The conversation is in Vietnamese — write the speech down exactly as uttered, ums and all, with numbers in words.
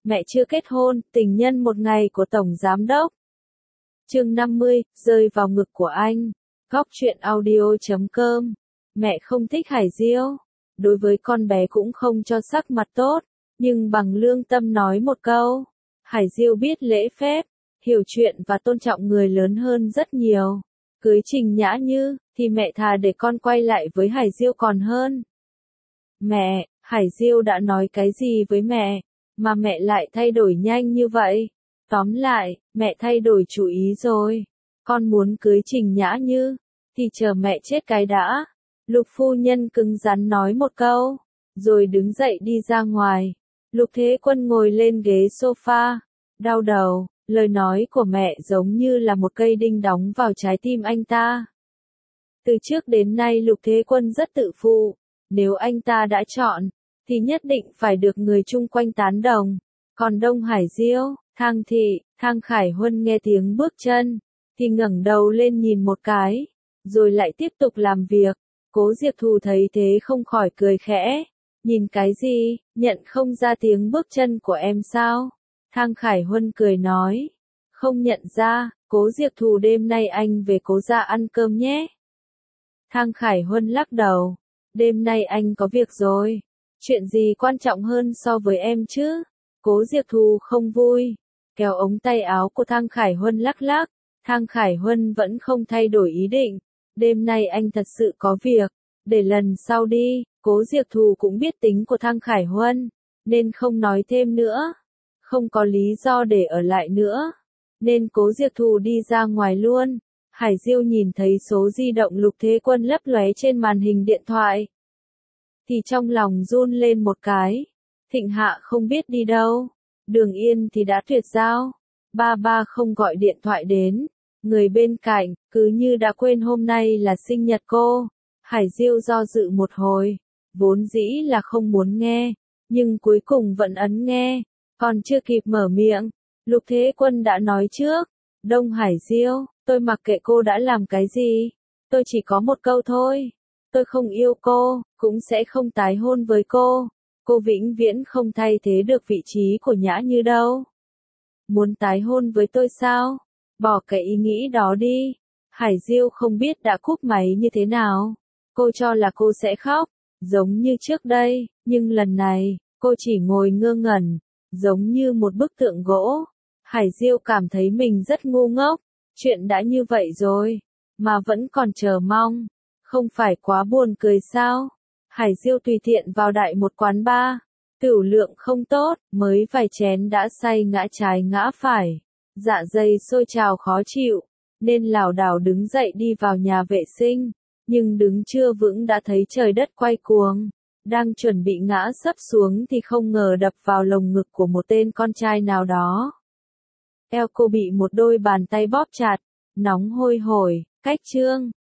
mẹ chưa kết hôn, tình nhân một ngày của Tổng Giám đốc. Chương năm mươi, rơi vào ngực của anh. Góc truyện audio chấm com. Mẹ không thích Hải Diêu. Đối với con bé cũng không cho sắc mặt tốt, nhưng bằng lương tâm nói một câu. Hải Diêu biết lễ phép, hiểu chuyện và tôn trọng người lớn hơn rất nhiều. Cưới Trình Nhã Như, thì mẹ thà để con quay lại với Hải Diêu còn hơn. Mẹ, Hải Diêu đã nói cái gì với mẹ, mà mẹ lại thay đổi nhanh như vậy? Tóm lại, mẹ thay đổi chủ ý rồi. Con muốn cưới Trình Nhã Như, thì chờ mẹ chết cái đã. Lục phu nhân cứng rắn nói một câu, rồi đứng dậy đi ra ngoài. Lục Thế Quân ngồi lên ghế sofa, đau đầu, lời nói của mẹ giống như là một cây đinh đóng vào trái tim anh ta. Từ trước đến nay Lục Thế Quân rất tự phụ, nếu anh ta đã chọn, thì nhất định phải được người chung quanh tán đồng. Còn Đông Hải Diêu, Thang Thị, Thang Khải Huân nghe tiếng bước chân, thì ngẩng đầu lên nhìn một cái, rồi lại tiếp tục làm việc. Cố Diệp Thù thấy thế không khỏi cười khẽ. Nhìn cái gì, nhận không ra tiếng bước chân của em sao? Thang Khải Huân cười nói. Không nhận ra, Cố Diệp Thù đêm nay anh về Cố gia ăn cơm nhé. Thang Khải Huân lắc đầu. Đêm nay anh có việc rồi. Chuyện gì quan trọng hơn so với em chứ? Cố Diệp Thù không vui. Kéo ống tay áo của Thang Khải Huân lắc lắc. Thang Khải Huân vẫn không thay đổi ý định. Đêm nay anh thật sự có việc. Để lần sau đi. Cố Diệp Thù cũng biết tính của Thang Khải Huân, nên không nói thêm nữa. Không có lý do để ở lại nữa, nên Cố Diệp Thù đi ra ngoài luôn. Hải Diêu nhìn thấy số di động Lục Thế Quân lấp lóe trên màn hình điện thoại, thì trong lòng run lên một cái. Thịnh Hạ không biết đi đâu, Đường Yên thì đã tuyệt giao, ba ba không gọi điện thoại đến, người bên cạnh cứ như đã quên hôm nay là sinh nhật cô. Hải Diêu do dự một hồi, vốn dĩ là không muốn nghe, nhưng cuối cùng vẫn ấn nghe. Còn chưa kịp mở miệng, Lục Thế Quân đã nói trước. Đông Hải Diêu, tôi mặc kệ cô đã làm cái gì, tôi chỉ có một câu thôi. Tôi không yêu cô, cũng sẽ không tái hôn với cô. Cô vĩnh viễn không thay thế được vị trí của Nhã Như đâu. Muốn tái hôn với tôi sao? Bỏ cái ý nghĩ đó đi. Hải Diêu không biết đã cúp máy như thế nào. Cô cho là cô sẽ khóc, giống như trước đây, nhưng lần này, cô chỉ ngồi ngơ ngẩn, giống như một bức tượng gỗ. Hải Diêu cảm thấy mình rất ngu ngốc, chuyện đã như vậy rồi, mà vẫn còn chờ mong, không phải quá buồn cười sao? Hải Diêu tùy tiện vào đại một quán bar, tửu lượng không tốt, mới vài chén đã say ngã trái ngã phải, dạ dày sôi trào khó chịu, nên lảo đảo đứng dậy đi vào nhà vệ sinh. Nhưng đứng chưa vững đã thấy trời đất quay cuồng, đang chuẩn bị ngã sấp xuống thì không ngờ đập vào lồng ngực của một tên con trai nào đó. Eo cô bị một đôi bàn tay bóp chặt, nóng hôi hổi, cách chương.